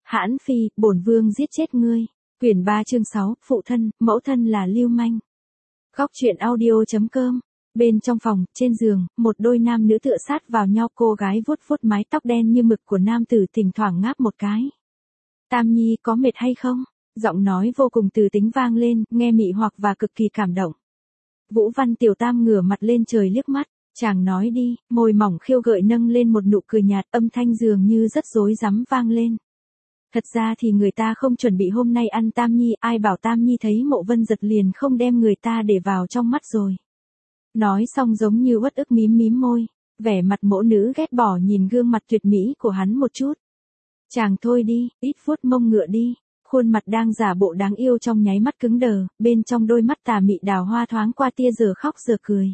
Hãn Phi, bổn vương giết chết ngươi. Quyển 3 chương 6, phụ thân, mẫu thân là lưu manh. Góc truyện audio.com. Bên trong phòng, trên giường, một đôi nam nữ tựa sát vào nhau, cô gái vuốt vuốt mái tóc đen như mực của nam tử, thỉnh thoảng ngáp một cái. Tam Nhi có mệt hay không? Giọng nói vô cùng từ tính vang lên, nghe mị hoặc và cực kỳ cảm động. Vũ Văn Tiểu Tam ngửa mặt lên trời liếc mắt, chàng nói đi, môi mỏng khiêu gợi nâng lên một nụ cười nhạt, âm thanh dường như rất rối rắm vang lên. Thật ra thì người ta không chuẩn bị hôm nay ăn Tam Nhi, ai bảo Tam Nhi thấy Mộ Vân Giật liền không đem người ta để vào trong mắt rồi. Nói xong giống như uất ức mím mím môi, vẻ mặt mỗ nữ ghét bỏ nhìn gương mặt tuyệt mỹ của hắn một chút. Chàng thôi đi, ít vuốt mông ngựa đi. Khuôn mặt đang giả bộ đáng yêu trong nháy mắt cứng đờ, bên trong đôi mắt tà mị đào hoa thoáng qua tia giờ khóc giờ cười.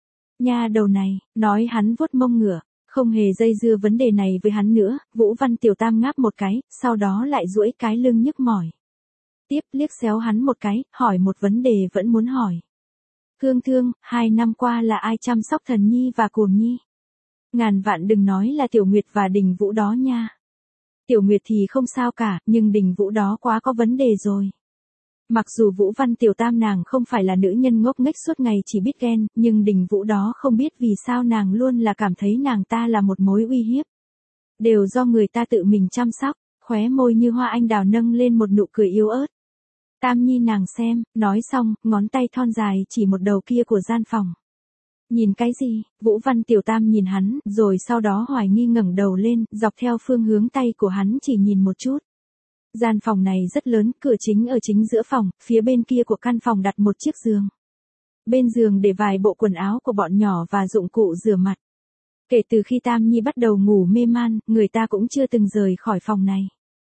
Nha đầu này, nói hắn vuốt mông ngựa, không hề dây dưa vấn đề này với hắn nữa, Vũ Văn Tiểu Tam ngáp một cái, sau đó lại duỗi cái lưng nhức mỏi. Tiếp liếc xéo hắn một cái, hỏi một vấn đề vẫn muốn hỏi. Thương Thương, 2 năm qua là ai chăm sóc Thần Nhi và Cổn Nhi? Ngàn vạn đừng nói là Tiểu Nguyệt và Đình Vũ đó nha. Tiểu Nguyệt thì không sao cả, nhưng Đình Vũ đó quá có vấn đề rồi. Mặc dù Vũ Văn Tiểu Tam nàng không phải là nữ nhân ngốc nghếch suốt ngày chỉ biết ghen, nhưng Đình Vũ đó không biết vì sao nàng luôn là cảm thấy nàng ta là một mối uy hiếp. Đều do người ta tự mình chăm sóc, khóe môi như hoa anh đào nâng lên một nụ cười yếu ớt. Tam Nhi nàng xem, nói xong, ngón tay thon dài chỉ một đầu kia của gian phòng. Nhìn cái gì? Vũ Văn Tiểu Tam nhìn hắn, rồi sau đó hoài nghi ngẩng đầu lên, dọc theo phương hướng tay của hắn chỉ nhìn một chút. Gian phòng này rất lớn, cửa chính ở chính giữa phòng, phía bên kia của căn phòng đặt một chiếc giường. Bên giường để vài bộ quần áo của bọn nhỏ và dụng cụ rửa mặt. Kể từ khi Tam Nhi bắt đầu ngủ mê man, người ta cũng chưa từng rời khỏi phòng này.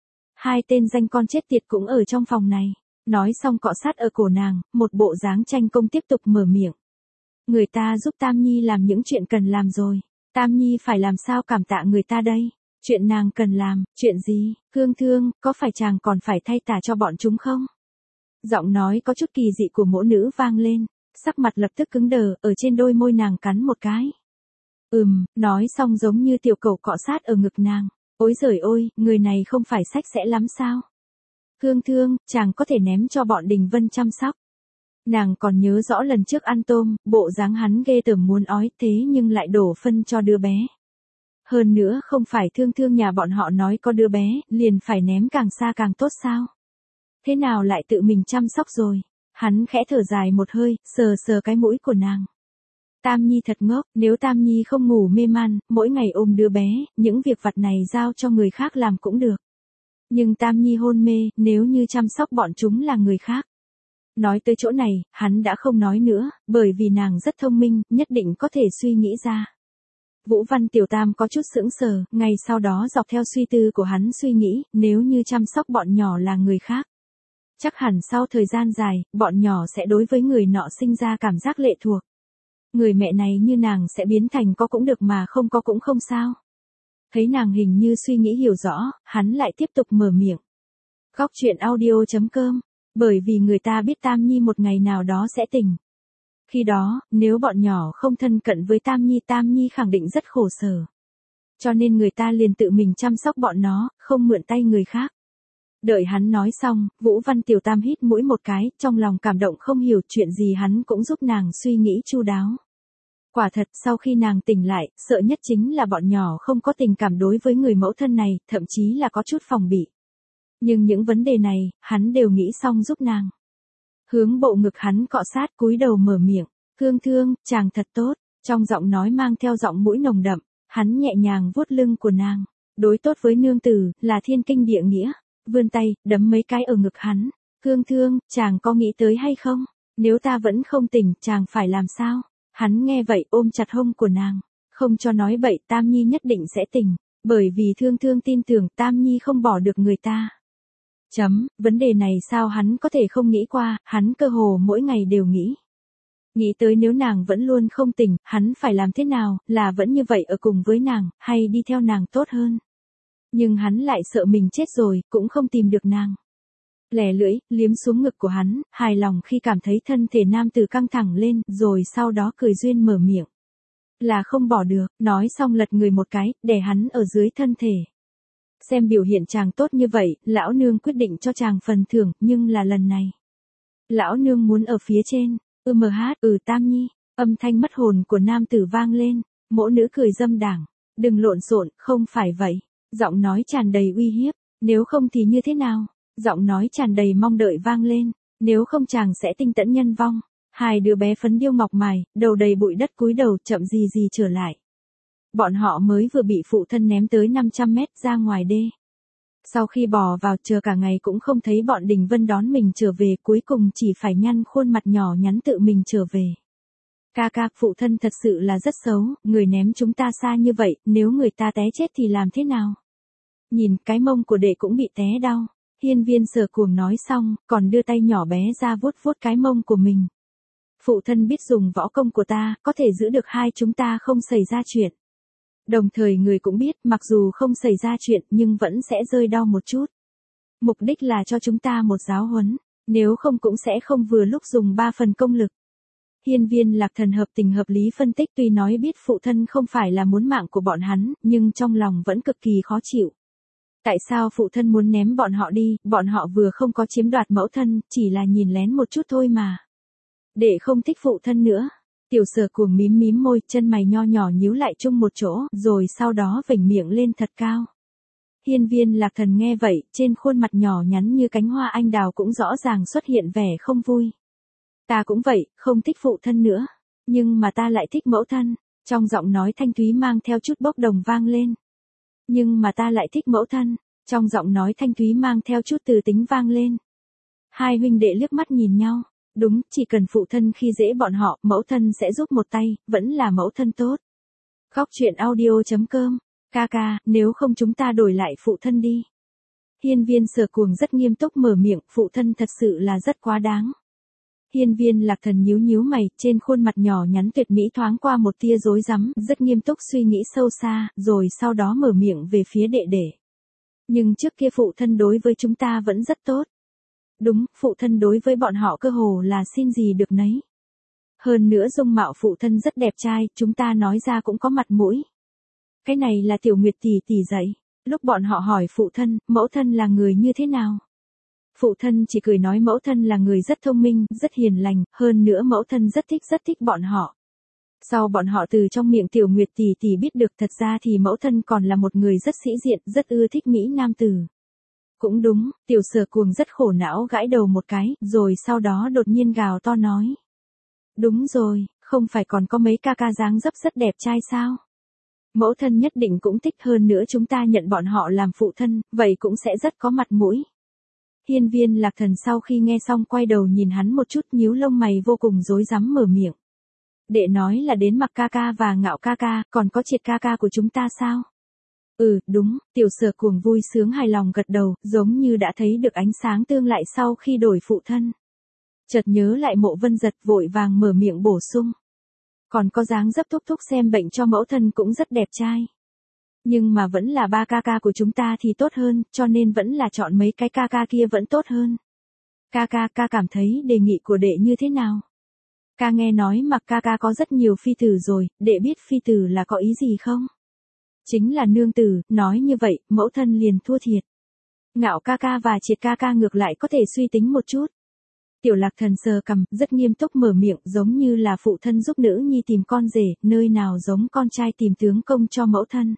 2 tên danh con chết tiệt cũng ở trong phòng này. Nói xong cọ sát ở cổ nàng, một bộ dáng tranh công tiếp tục mở miệng. Người ta giúp Tam Nhi làm những chuyện cần làm rồi. Tam Nhi phải làm sao cảm tạ người ta đây? Chuyện nàng cần làm, chuyện gì? Thương Thương, có phải chàng còn phải thay tả cho bọn chúng không? Giọng nói có chút kỳ dị của mỗ nữ vang lên, sắc mặt lập tức cứng đờ, ở trên đôi môi nàng cắn một cái. Nói xong giống như tiểu cẩu cọ sát ở ngực nàng. Ôi giời ôi, người này không phải sạch sẽ lắm sao? Thương Thương, chàng có thể ném cho bọn Đình Vân chăm sóc. Nàng còn nhớ rõ lần trước ăn tôm, bộ dáng hắn ghê tởm muốn ói, thế nhưng lại đổ phân cho đứa bé. Hơn nữa không phải Thương Thương nhà bọn họ nói có đứa bé, liền phải ném càng xa càng tốt sao? Thế nào lại tự mình chăm sóc rồi? Hắn khẽ thở dài một hơi, sờ sờ cái mũi của nàng. Tam Nhi thật ngốc, nếu Tam Nhi không ngủ mê man, mỗi ngày ôm đứa bé, những việc vặt này giao cho người khác làm cũng được. Nhưng Tam Nhi hôn mê, nếu như chăm sóc bọn chúng là người khác. Nói tới chỗ này, hắn đã không nói nữa, bởi vì nàng rất thông minh, nhất định có thể suy nghĩ ra. Vũ Văn Tiểu Tam có chút sững sờ, ngay sau đó dọc theo suy tư của hắn suy nghĩ, nếu như chăm sóc bọn nhỏ là người khác. Chắc hẳn sau thời gian dài, bọn nhỏ sẽ đối với người nọ sinh ra cảm giác lệ thuộc. Người mẹ này như nàng sẽ biến thành có cũng được mà không có cũng không sao. Thấy nàng hình như suy nghĩ hiểu rõ, hắn lại tiếp tục mở miệng. Góc truyện audio.com. Bởi vì người ta biết Tam Nhi một ngày nào đó sẽ tỉnh. Khi đó, nếu bọn nhỏ không thân cận với Tam Nhi khẳng định rất khổ sở. Cho nên người ta liền tự mình chăm sóc bọn nó, không mượn tay người khác. Đợi hắn nói xong, Vũ Văn Tiểu Tam hít mũi một cái, trong lòng cảm động không hiểu chuyện gì hắn cũng giúp nàng suy nghĩ chu đáo. Quả thật sau khi nàng tỉnh lại, sợ nhất chính là bọn nhỏ không có tình cảm đối với người mẫu thân này, thậm chí là có chút phòng bị. Nhưng những vấn đề này, hắn đều nghĩ xong giúp nàng. Hướng bộ ngực hắn cọ sát cúi đầu mở miệng. Thương Thương, chàng thật tốt. Trong giọng nói mang theo giọng mũi nồng đậm, hắn nhẹ nhàng vuốt lưng của nàng. Đối tốt với nương tử, là thiên kinh địa nghĩa. Vươn tay, đấm mấy cái ở ngực hắn. Thương Thương, chàng có nghĩ tới hay không? Nếu ta vẫn không tỉnh, chàng phải làm sao? Hắn nghe vậy ôm chặt hông của nàng. Không cho nói bậy, Tam Nhi nhất định sẽ tỉnh. Bởi vì Thương Thương tin tưởng Tam Nhi không bỏ được người ta. Vấn đề này sao hắn có thể không nghĩ qua, hắn cơ hồ mỗi ngày đều nghĩ. Nghĩ tới nếu nàng vẫn luôn không tỉnh, hắn phải làm thế nào, là vẫn như vậy ở cùng với nàng, hay đi theo nàng tốt hơn. Nhưng hắn lại sợ mình chết rồi, cũng không tìm được nàng. Lẻ lưỡi, liếm xuống ngực của hắn, hài lòng khi cảm thấy thân thể nam tử căng thẳng lên, rồi sau đó cười duyên mở miệng. Là không bỏ được, nói xong lật người một cái, đè hắn ở dưới thân thể. Xem biểu hiện chàng tốt như vậy, lão nương quyết định cho chàng phần thưởng, nhưng là lần này. Lão nương muốn ở phía trên, Tam Nhi, âm thanh mất hồn của nam tử vang lên, mỗ nữ cười dâm đảng, đừng lộn xộn, không phải vậy, giọng nói tràn đầy uy hiếp, nếu không thì như thế nào, giọng nói tràn đầy mong đợi vang lên, nếu không chàng sẽ tinh tẫn nhân vong. Hai đứa bé phấn điêu ngọc mài, đầu đầy bụi đất cúi đầu chậm gì gì trở lại. Bọn họ mới vừa bị phụ thân ném tới 500 mét ra ngoài đê. Sau khi bò vào chờ cả ngày cũng không thấy bọn Đình Vân đón mình trở về, cuối cùng chỉ phải nhăn khuôn mặt nhỏ nhắn tự mình trở về. Ca ca, phụ thân thật sự là rất xấu, người ném chúng ta xa như vậy, nếu người ta té chết thì làm thế nào? Nhìn cái mông của đệ cũng bị té đau. Hiên Viên Sở Cuồng nói xong, còn đưa tay nhỏ bé ra vuốt vuốt cái mông của mình. Phụ thân biết dùng võ công của ta, có thể giữ được hai chúng ta không xảy ra chuyện. Đồng thời người cũng biết, mặc dù không xảy ra chuyện nhưng vẫn sẽ rơi đau một chút. Mục đích là cho chúng ta một giáo huấn, nếu không cũng sẽ không vừa lúc dùng 3 phần công lực. Hiên Viên Lạc Thần hợp tình hợp lý phân tích, tuy nói biết phụ thân không phải là muốn mạng của bọn hắn, nhưng trong lòng vẫn cực kỳ khó chịu. Tại sao phụ thân muốn ném bọn họ đi, bọn họ vừa không có chiếm đoạt mẫu thân, chỉ là nhìn lén một chút thôi mà. Để không thích phụ thân nữa. Tiểu Sở Cuồng mím mím môi, chân mày nho nhỏ nhíu lại chung một chỗ, rồi sau đó vểnh miệng lên thật cao. Hiên Viên Lạc Thần nghe vậy, trên khuôn mặt nhỏ nhắn như cánh hoa anh đào cũng rõ ràng xuất hiện vẻ không vui. Ta cũng vậy, không thích phụ thân nữa. Nhưng mà ta lại thích mẫu thân. Trong giọng nói thanh thúy mang theo chút bốc đồng vang lên. Nhưng mà ta lại thích mẫu thân. Trong giọng nói thanh thúy mang theo chút từ tính vang lên. Hai huynh đệ liếc mắt nhìn nhau. Đúng, chỉ cần phụ thân khi dễ bọn họ, mẫu thân sẽ giúp một tay, vẫn là mẫu thân tốt. Khóc chuyện audio.com. Ca ca, nếu không chúng ta đổi lại phụ thân đi. Hiên Viên Sở Cuồng rất nghiêm túc mở miệng, phụ thân thật sự là rất quá đáng. Hiên Viên Lạc Thần nhíu nhíu mày, trên khuôn mặt nhỏ nhắn tuyệt mỹ thoáng qua một tia rối rắm, rất nghiêm túc suy nghĩ sâu xa, rồi sau đó mở miệng về phía đệ đệ. Nhưng trước kia phụ thân đối với chúng ta vẫn rất tốt. Đúng, phụ thân đối với bọn họ cơ hồ là xin gì được nấy. Hơn nữa dung mạo phụ thân rất đẹp trai, chúng ta nói ra cũng có mặt mũi. Cái này là Tiểu Nguyệt tỷ tỷ dạy. Lúc bọn họ hỏi phụ thân, mẫu thân là người như thế nào? Phụ thân chỉ cười nói mẫu thân là người rất thông minh, rất hiền lành, hơn nữa mẫu thân rất thích bọn họ. Sau bọn họ từ trong miệng Tiểu Nguyệt tỷ tỷ biết được thật ra thì mẫu thân còn là một người rất sĩ diện, rất ưa thích mỹ nam tử. Cũng đúng, Tiểu Sở Cuồng rất khổ não gãi đầu một cái, rồi sau đó đột nhiên gào to nói. Đúng rồi, không phải còn có mấy ca ca dáng dấp rất đẹp trai sao? Mẫu thân nhất định cũng thích, hơn nữa chúng ta nhận bọn họ làm phụ thân, vậy cũng sẽ rất có mặt mũi. Hiên Viên Lạc Thần sau khi nghe xong quay đầu nhìn hắn một chút, nhíu lông mày vô cùng rối rắm mở miệng. Đệ nói là đến Mặc ca ca và Ngạo ca ca, còn có Triệt ca ca của chúng ta sao? Đúng, Tiểu Sở Cuồng vui sướng hài lòng gật đầu, giống như đã thấy được ánh sáng tương lại sau khi đổi phụ thân. Chợt nhớ lại Mộ Vân Giật, vội vàng mở miệng bổ sung. Còn có dáng dấp thúc thúc xem bệnh cho mẫu thân cũng rất đẹp trai. Nhưng mà vẫn là 3 ca ca của chúng ta thì tốt hơn, cho nên vẫn là chọn mấy cái ca ca kia vẫn tốt hơn. Ca cảm thấy đề nghị của đệ như thế nào? Ca nghe nói Mặc ca ca có rất nhiều phi tử rồi, đệ biết phi tử là có ý gì không? Chính là nương tử, nói như vậy, mẫu thân liền thua thiệt. Ngạo ca ca và Triệt ca ca ngược lại có thể suy tính một chút. Tiểu Lạc Thần sờ cằm, rất nghiêm túc mở miệng, giống như là phụ thân giúp nữ nhi tìm con rể, nơi nào giống con trai tìm tướng công cho mẫu thân.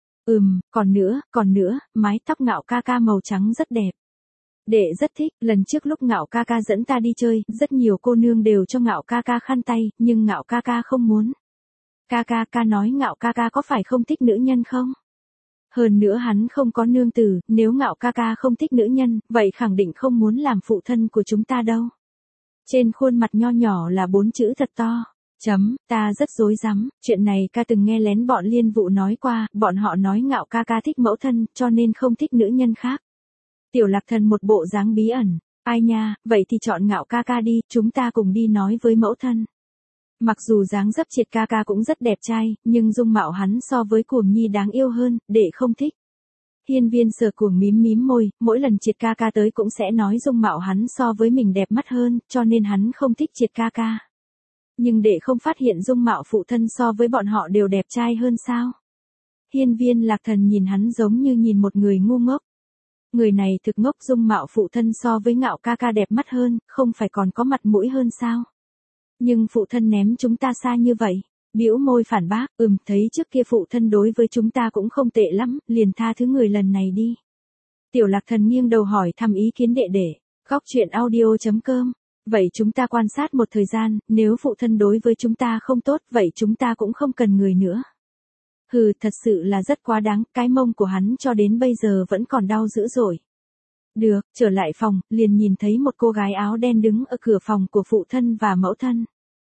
Còn nữa, mái tóc Ngạo ca ca màu trắng rất đẹp. Đệ rất thích, lần trước lúc Ngạo ca ca dẫn ta đi chơi, rất nhiều cô nương đều cho Ngạo ca ca khăn tay, nhưng Ngạo ca ca không muốn. Ca nói Ngạo ca ca có phải không thích nữ nhân không? Hơn nữa hắn không có nương tử, nếu Ngạo ca ca không thích nữ nhân, vậy khẳng định không muốn làm phụ thân của chúng ta đâu. Trên khuôn mặt nho nhỏ là 4 chữ thật to. Ta rất rối rắm, chuyện này ca từng nghe lén bọn Liên Vụ nói qua, bọn họ nói Ngạo ca ca thích mẫu thân, cho nên không thích nữ nhân khác. Tiểu Lạc Thần một bộ dáng bí ẩn, ai nha, vậy thì chọn Ngạo ca ca đi, chúng ta cùng đi nói với mẫu thân. Mặc dù dáng dấp Triệt ca ca cũng rất đẹp trai, nhưng dung mạo hắn so với Cuồng Nhi đáng yêu hơn, đệ không thích. Hiên Viên Sở Cuồng mím mím môi, mỗi lần Triệt ca ca tới cũng sẽ nói dung mạo hắn so với mình đẹp mắt hơn, cho nên hắn không thích Triệt ca ca. Nhưng đệ không phát hiện dung mạo phụ thân so với bọn họ đều đẹp trai hơn sao? Hiên Viên Lạc Thần nhìn hắn giống như nhìn một người ngu ngốc. Người này thực ngốc, dung mạo phụ thân so với Ngạo ca ca đẹp mắt hơn, không phải còn có mặt mũi hơn sao? Nhưng phụ thân ném chúng ta xa như vậy. Bĩu môi phản bác, thấy trước kia phụ thân đối với chúng ta cũng không tệ lắm, liền tha thứ người lần này đi. Tiểu Lạc Thần nghiêng đầu hỏi thăm ý kiến đệ đệ. Góc truyện audio.com. Vậy chúng ta quan sát một thời gian, nếu phụ thân đối với chúng ta không tốt, vậy chúng ta cũng không cần người nữa. Hừ, thật sự là rất quá đáng, cái mông của hắn cho đến bây giờ vẫn còn đau dữ dội. Được, trở lại phòng, liền nhìn thấy một cô gái áo đen đứng ở cửa phòng của phụ thân và mẫu thân.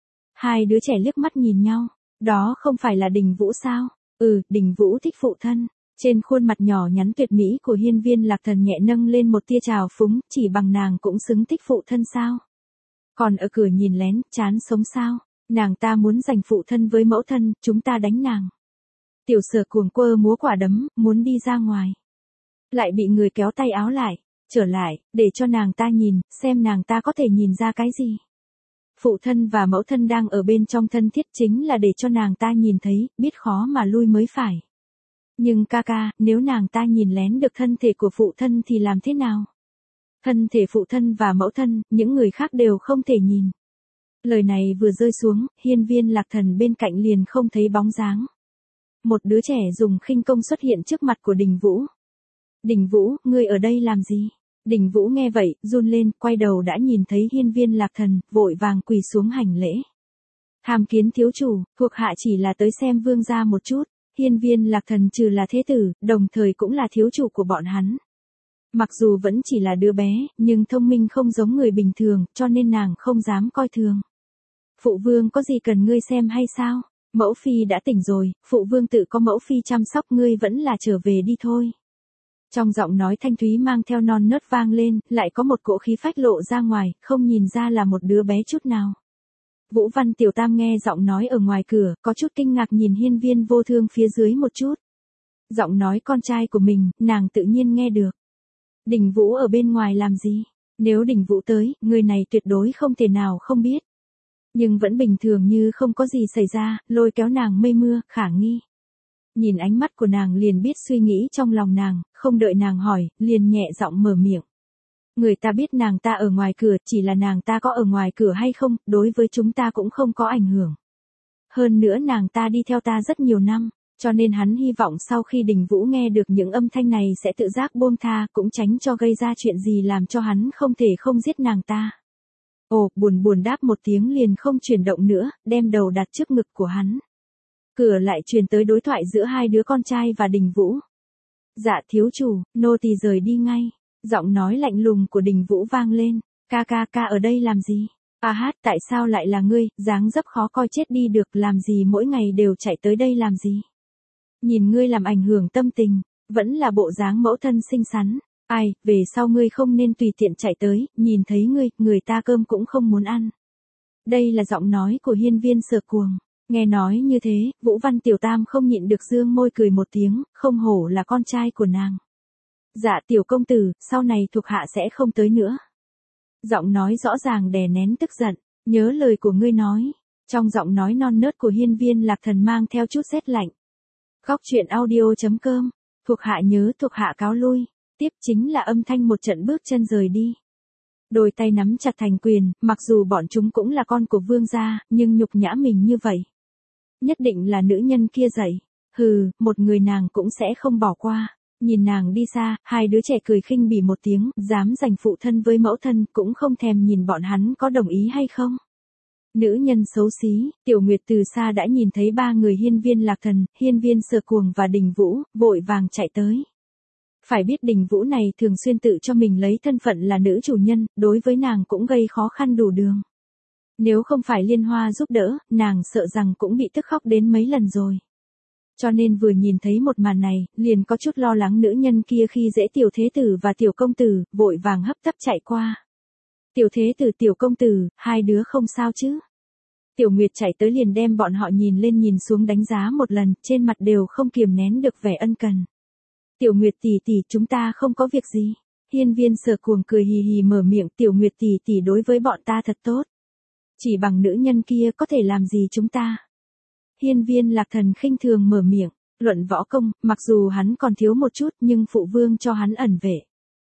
Hai đứa trẻ liếc mắt nhìn nhau, đó không phải là Đình Vũ sao? Đình Vũ thích phụ thân. Trên khuôn mặt nhỏ nhắn tuyệt mỹ của Hiên Viên Lạc Thần nhẹ nâng lên một tia trào phúng, chỉ bằng nàng cũng xứng thích phụ thân sao? Còn ở cửa nhìn lén, chán sống sao? Nàng ta muốn giành phụ thân với mẫu thân, chúng ta đánh nàng. Tiểu Sở cuồng quơ múa quả đấm, muốn đi ra ngoài. Lại bị người kéo tay áo lại, trở lại, để cho nàng ta nhìn, xem nàng ta có thể nhìn ra cái gì. Phụ thân và mẫu thân đang ở bên trong thân thiết chính là để cho nàng ta nhìn thấy, biết khó mà lui mới phải. Nhưng ca ca, nếu nàng ta nhìn lén được thân thể của phụ thân thì làm thế nào? Thân thể phụ thân và mẫu thân, những người khác đều không thể nhìn. Lời này vừa rơi xuống, Hiên Viên Lạc Thần bên cạnh liền không thấy bóng dáng. Một đứa trẻ dùng khinh công xuất hiện trước mặt của Đình Vũ. Đình Vũ, ngươi ở đây làm gì? Đình Vũ nghe vậy, run lên, quay đầu đã nhìn thấy Hiên Viên Lạc Thần, vội vàng quỳ xuống hành lễ. Hàm kiến thiếu chủ, thuộc hạ chỉ là tới xem vương gia một chút. Hiên Viên Lạc Thần trừ là thế tử, đồng thời cũng là thiếu chủ của bọn hắn. Mặc dù vẫn chỉ là đứa bé, nhưng thông minh không giống người bình thường, cho nên nàng không dám coi thường. Phụ vương có gì cần ngươi xem hay sao? Mẫu phi đã tỉnh rồi, phụ vương tự có mẫu phi chăm sóc, ngươi vẫn là trở về đi thôi. Trong giọng nói thanh thúy mang theo non nớt vang lên, lại có một cỗ khí phách lộ ra ngoài, không nhìn ra là một đứa bé chút nào. Vũ Văn Tiểu Tam nghe giọng nói ở ngoài cửa, có chút kinh ngạc nhìn Hiên Viên Vô Thương phía dưới một chút. Giọng nói con trai của mình, nàng tự nhiên nghe được. Đình Vũ ở bên ngoài làm gì? Nếu Đình Vũ tới, người này tuyệt đối không thể nào không biết. Nhưng vẫn bình thường như không có gì xảy ra, lôi kéo nàng mây mưa, khả nghi. Nhìn ánh mắt của nàng liền biết suy nghĩ trong lòng nàng, không đợi nàng hỏi, liền nhẹ giọng mở miệng. Người ta biết nàng ta ở ngoài cửa, chỉ là nàng ta có ở ngoài cửa hay không, đối với chúng ta cũng không có ảnh hưởng. Hơn nữa nàng ta đi theo ta rất nhiều năm, cho nên hắn hy vọng sau khi Đình Vũ nghe được những âm thanh này sẽ tự giác buông tha, cũng tránh cho gây ra chuyện gì làm cho hắn không thể không giết nàng ta. Ồ, buồn đáp một tiếng liền không chuyển động nữa, đem đầu đặt trước ngực của hắn. Cửa lại truyền tới đối thoại giữa hai đứa con trai và Đình Vũ. Dạ thiếu chủ, nô tỳ rời đi ngay. Giọng nói lạnh lùng của Đình Vũ vang lên. Ca ở đây làm gì? Tại sao lại là ngươi, dáng dấp khó coi chết đi được, làm gì mỗi ngày đều chạy tới đây làm gì? Nhìn ngươi làm ảnh hưởng tâm tình, vẫn là bộ dáng mẫu thân xinh xắn. Về sau ngươi không nên tùy tiện chạy tới, nhìn thấy ngươi, người ta cơm cũng không muốn ăn. Đây là giọng nói của Hiên Viên Sở Cuồng. Nghe nói như thế, Vũ Văn Tiểu Tam không nhịn được dương môi cười một tiếng, không hổ là con trai của nàng. Dạ tiểu công tử, sau này thuộc hạ sẽ không tới nữa. Giọng nói rõ ràng đè nén tức giận, nhớ lời của ngươi nói. Trong giọng nói non nớt của Hiên Viên Lạc Thần mang theo chút rét lạnh. Góc truyện audio.com, thuộc hạ nhớ, thuộc hạ cáo lui. Tiếp chính là âm thanh một trận bước chân rời đi. Đôi tay nắm chặt thành quyền, mặc dù bọn chúng cũng là con của vương gia, nhưng nhục nhã mình như vậy. Nhất định là nữ nhân kia dạy. Một người nàng cũng sẽ không bỏ qua. Nhìn nàng đi xa, hai đứa trẻ cười khinh bỉ một tiếng, dám giành phụ thân với mẫu thân, cũng không thèm nhìn bọn hắn có đồng ý hay không. Nữ nhân xấu xí, Tiểu Nguyệt từ xa đã nhìn thấy ba người Hiên Viên Lạc Thần, Hiên Viên Sở Cuồng và Đình Vũ, vội vàng chạy tới. Phải biết Đình Vũ này thường xuyên tự cho mình lấy thân phận là nữ chủ nhân, đối với nàng cũng gây khó khăn đủ đường. Nếu không phải Liên Hoa giúp đỡ, nàng sợ rằng cũng bị tức khóc đến mấy lần rồi. Cho nên vừa nhìn thấy một màn này, liền có chút lo lắng nữ nhân kia khi dễ tiểu thế tử và tiểu công tử, vội vàng hấp tấp chạy qua. Tiểu thế tử tiểu công tử, hai đứa không sao chứ? Tiểu Nguyệt chạy tới liền đem bọn họ nhìn lên nhìn xuống đánh giá một lần, trên mặt đều không kiềm nén được vẻ ân cần. Tiểu Nguyệt tỷ tỷ, chúng ta không có việc gì. Hiên Viên Sở Cuồng cười hì hì mở miệng, Tiểu Nguyệt tỷ tỷ đối với bọn ta thật tốt. Chỉ bằng nữ nhân kia có thể làm gì chúng ta? Hiên Viên Lạc Thần khinh thường mở miệng, Luận võ công, mặc dù hắn còn thiếu một chút nhưng phụ vương cho hắn ẩn vệ.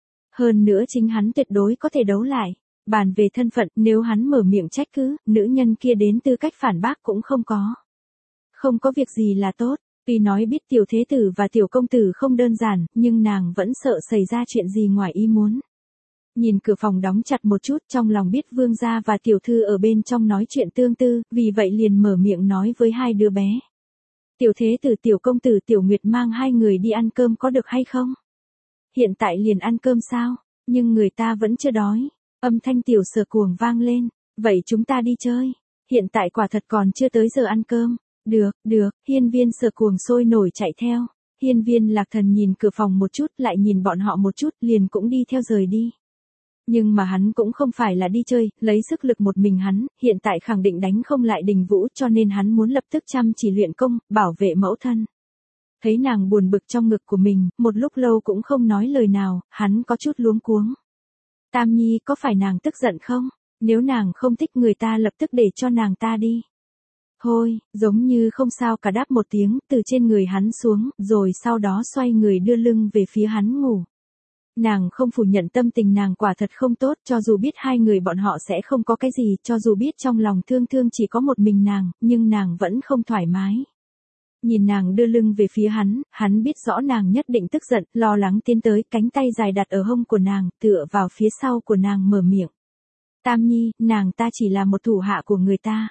Hơn nữa chính hắn tuyệt đối có thể đấu lại. Bàn về thân phận, nếu hắn mở miệng trách cứ, nữ nhân kia đến tư cách phản bác cũng không có. Không có việc gì là tốt, tuy nói biết tiểu thế tử và tiểu công tử không đơn giản, nhưng nàng vẫn sợ xảy ra chuyện gì ngoài ý muốn. Nhìn cửa phòng đóng chặt một chút, trong lòng biết vương gia và tiểu thư ở bên trong nói chuyện tương tư, vì vậy liền mở miệng nói với hai đứa bé. Tiểu thế tử tiểu công tử tiểu nguyệt mang hai người đi ăn cơm có được hay không? Hiện tại liền ăn cơm sao? Nhưng người ta vẫn chưa đói. Âm thanh tiểu Sở Cuồng vang lên. Vậy chúng ta đi chơi. Hiện tại quả thật còn chưa tới giờ ăn cơm. Được, hiên viên Sở Cuồng sôi nổi chạy theo. Hiên viên Lạc Thần nhìn cửa phòng một chút lại nhìn bọn họ một chút liền cũng đi theo rời đi. Nhưng mà hắn cũng không phải là đi chơi, lấy sức lực một mình hắn, hiện tại khẳng định đánh không lại Đình Vũ cho nên hắn muốn lập tức chăm chỉ luyện công, bảo vệ mẫu thân. Thấy nàng buồn bực trong ngực của mình, một lúc lâu cũng không nói lời nào, hắn có chút luống cuống. Tam Nhi có phải nàng tức giận không? Nếu nàng không thích người ta lập tức để cho nàng ta đi. Thôi, giống như không sao cả đáp một tiếng từ trên người hắn xuống, rồi sau đó xoay người đưa lưng về phía hắn ngủ. Nàng không phủ nhận tâm tình nàng quả thật không tốt, cho dù biết hai người bọn họ sẽ không có cái gì, cho dù biết trong lòng thương thương chỉ có một mình nàng, nhưng nàng vẫn không thoải mái. Nhìn nàng đưa lưng về phía hắn biết rõ nàng nhất định tức giận, lo lắng tiến tới, cánh tay dài đặt ở hông của nàng, tựa vào phía sau của nàng mở miệng. Tam Nhi, nàng ta chỉ là một thủ hạ của người ta.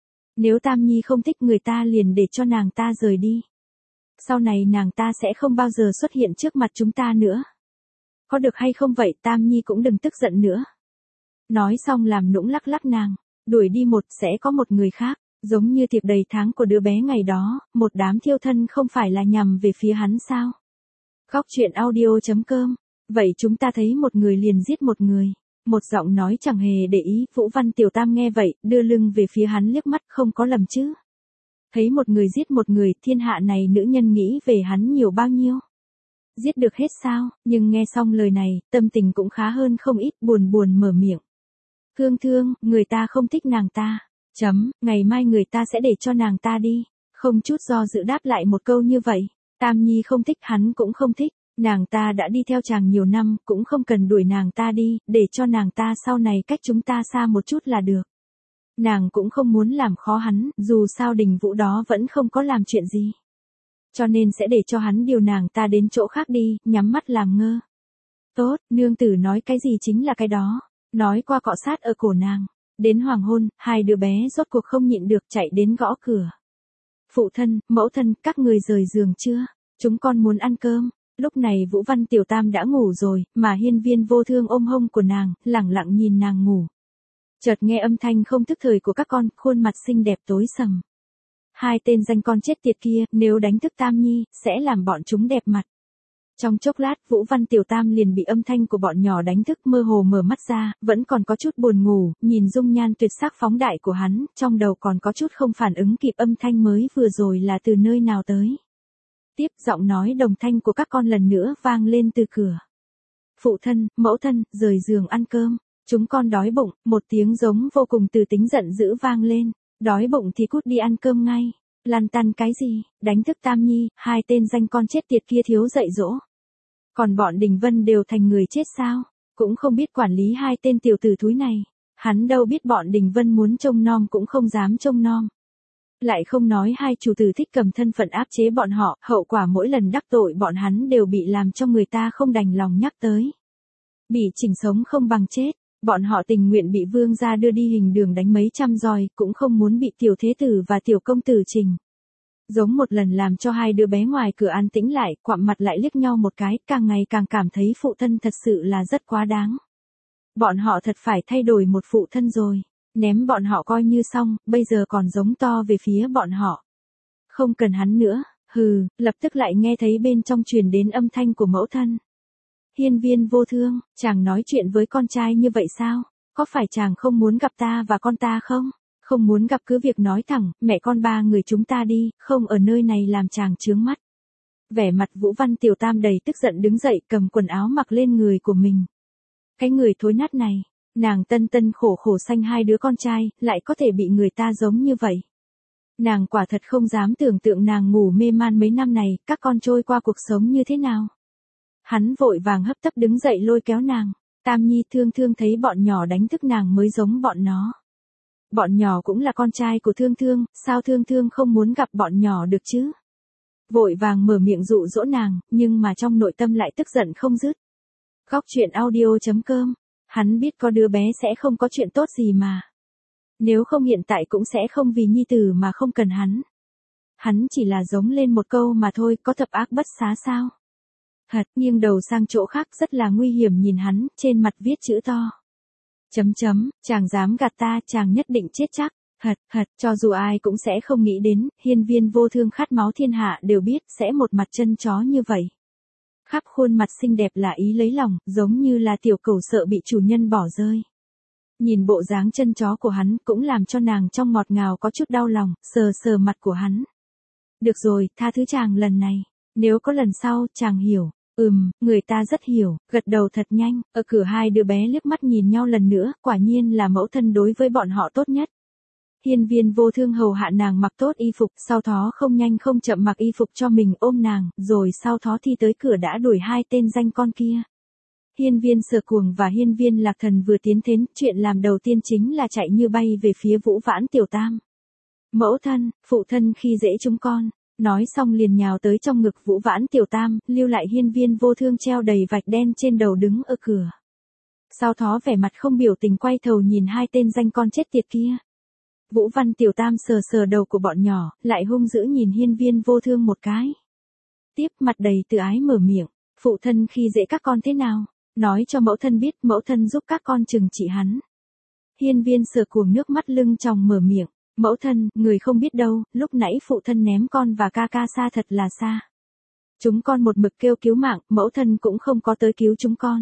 Nếu Tam Nhi không thích người ta liền để cho nàng ta rời đi. Sau này nàng ta sẽ không bao giờ xuất hiện trước mặt chúng ta nữa. Có được hay không vậy, Tam Nhi cũng đừng tức giận nữa. Nói xong làm nũng lắc lắc nàng, đuổi đi một sẽ có một người khác. Giống như tiệc đầy tháng của đứa bé ngày đó, một đám thiêu thân không phải là nhằm về phía hắn sao? Góc truyện audio.com. Vậy chúng ta thấy một người liền giết một người. Một giọng nói chẳng hề để ý, Vũ Văn Tiểu Tam nghe vậy, đưa lưng về phía hắn liếc mắt, không có lầm chứ. Thấy một người giết một người, thiên hạ này nữ nhân nghĩ về hắn nhiều bao nhiêu. Giết được hết sao, nhưng nghe xong lời này, tâm tình cũng khá hơn không ít, buồn mở miệng. Thương, người ta không thích nàng ta. Ngày mai người ta sẽ để cho nàng ta đi. Không chút do dự đáp lại một câu như vậy. Tam Nhi không thích, hắn cũng không thích. Nàng ta đã đi theo chàng nhiều năm, cũng không cần đuổi nàng ta đi, để cho nàng ta sau này cách chúng ta xa một chút là được. Nàng cũng không muốn làm khó hắn, dù sao Đình Vũ đó vẫn không có làm chuyện gì. Cho nên sẽ để cho hắn điều nàng ta đến chỗ khác đi, nhắm mắt làm ngơ. Tốt, nương tử nói cái gì chính là cái đó. Nói qua cọ sát ở cổ nàng. Đến hoàng hôn, hai đứa bé rốt cuộc không nhịn được chạy đến gõ cửa. Phụ thân, mẫu thân, các người rời giường chưa? Chúng con muốn ăn cơm. Lúc này Vũ Văn Tiểu Tam đã ngủ rồi, mà hiên viên vô thương ôm hông của nàng, lẳng lặng nhìn nàng ngủ. Chợt nghe âm thanh không thức thời của các con, khuôn mặt xinh đẹp tối sầm. Hai tên danh con chết tiệt kia, nếu đánh thức Tam Nhi, sẽ làm bọn chúng đẹp mặt. Trong chốc lát, Vũ Văn Tiểu Tam liền bị âm thanh của bọn nhỏ đánh thức, mơ hồ mở mắt ra, vẫn còn có chút buồn ngủ, nhìn dung nhan tuyệt sắc phóng đại của hắn, trong đầu còn có chút không phản ứng kịp âm thanh mới vừa rồi là từ nơi nào tới. Tiếp giọng nói đồng thanh của các con lần nữa vang lên từ cửa. Phụ thân, mẫu thân, rời giường ăn cơm, chúng con đói bụng, một tiếng giống vô cùng từ tính giận dữ vang lên, đói bụng thì cút đi ăn cơm ngay. Lăn tăn cái gì, đánh thức Tam Nhi, hai tên danh con chết tiệt kia thiếu dạy dỗ. Còn bọn Đình Vân đều thành người chết sao, cũng không biết quản lý hai tên tiểu tử thúi này. Hắn đâu biết bọn Đình Vân muốn trông nom cũng không dám trông nom. Lại không nói hai chủ tử thích cầm thân phận áp chế bọn họ, hậu quả mỗi lần đắc tội bọn hắn đều bị làm cho người ta không đành lòng nhắc tới. Bị chỉnh sống không bằng chết, bọn họ tình nguyện bị vương gia đưa đi hình đường đánh mấy trăm roi, cũng không muốn bị tiểu thế tử và tiểu công tử chỉnh. Giống một lần làm cho hai đứa bé ngoài cửa an tĩnh lại, quặm mặt lại liếc nhau một cái, càng ngày càng cảm thấy phụ thân thật sự là rất quá đáng. Bọn họ thật phải thay đổi một phụ thân rồi, ném bọn họ coi như xong, bây giờ còn giống to về phía bọn họ. Không cần hắn nữa, lập tức lại nghe thấy bên trong truyền đến âm thanh của mẫu thân. Hiên viên vô thương, chàng nói chuyện với con trai như vậy sao, có phải chàng không muốn gặp ta và con ta không? Không muốn gặp cứ việc nói thẳng, mẹ con ba người chúng ta đi, không ở nơi này làm chàng chướng mắt. Vẻ mặt Vũ Văn Tiểu Tam đầy tức giận đứng dậy cầm quần áo mặc lên người của mình. Cái người thối nát này, nàng tân khổ sanh hai đứa con trai, lại có thể bị người ta giống như vậy. Nàng quả thật không dám tưởng tượng nàng ngủ mê man mấy năm này, các con trôi qua cuộc sống như thế nào. Hắn vội vàng hấp tấp đứng dậy lôi kéo nàng. Tam Nhi, Thương Thương thấy bọn nhỏ đánh thức nàng mới giống bọn nó. Bọn nhỏ cũng là con trai của Thương Thương, sao Thương Thương không muốn gặp bọn nhỏ được chứ? Vội vàng mở miệng dụ dỗ nàng, nhưng mà trong nội tâm lại tức giận không dứt. Góc chuyện audio.com, hắn biết có đứa bé sẽ không có chuyện tốt gì mà. Nếu không hiện tại cũng sẽ không vì nhi tử mà không cần hắn. Hắn chỉ là giống lên một câu mà thôi, có thập ác bất xá sao? Thật, nghiêng đầu sang chỗ khác rất là nguy hiểm nhìn hắn, trên mặt viết chữ to. Chàng dám gạt ta, chàng nhất định chết chắc. Cho dù ai cũng sẽ không nghĩ đến, hiên viên vô thương khát máu thiên hạ đều biết sẽ một mặt chân chó như vậy. Khắp khuôn mặt xinh đẹp là ý lấy lòng, giống như là tiểu cẩu sợ bị chủ nhân bỏ rơi. Nhìn bộ dáng chân chó của hắn cũng làm cho nàng trong ngọt ngào có chút đau lòng, sờ sờ mặt của hắn. Được rồi, tha thứ chàng lần này, nếu có lần sau, chàng hiểu. Người ta rất hiểu, gật đầu thật nhanh, ở cửa hai đứa bé liếc mắt nhìn nhau lần nữa, quả nhiên là mẫu thân đối với bọn họ tốt nhất. Hiên viên vô thương hầu hạ nàng mặc tốt y phục, sau đó không nhanh không chậm mặc y phục cho mình ôm nàng, rồi sau đó thi tới cửa đã đuổi hai tên danh con kia. Hiên viên Sở Cuồng và hiên viên Lạc Thần vừa tiến đến, chuyện làm đầu tiên chính là chạy như bay về phía Vũ Vãn Tiểu Tam. Mẫu thân, phụ thân khi dễ chúng con. Nói xong liền nhào tới trong ngực Vũ Vãn Tiểu Tam, lưu lại hiên viên vô thương treo đầy vạch đen trên đầu đứng ở cửa. Sau đó vẻ mặt không biểu tình quay đầu nhìn hai tên danh con chết tiệt kia. Vũ Văn Tiểu Tam sờ sờ đầu của bọn nhỏ, lại hung dữ nhìn hiên viên vô thương một cái. Tiếp mặt đầy tự ái mở miệng, phụ thân khi dễ các con thế nào, nói cho mẫu thân biết, mẫu thân giúp các con trừng trị hắn. Hiên viên Sở Cuồng nước mắt lưng tròng mở miệng. Mẫu thân, người không biết đâu, lúc nãy phụ thân ném con và ca ca xa thật là xa. Chúng con một mực kêu cứu mạng, mẫu thân cũng không có tới cứu chúng con.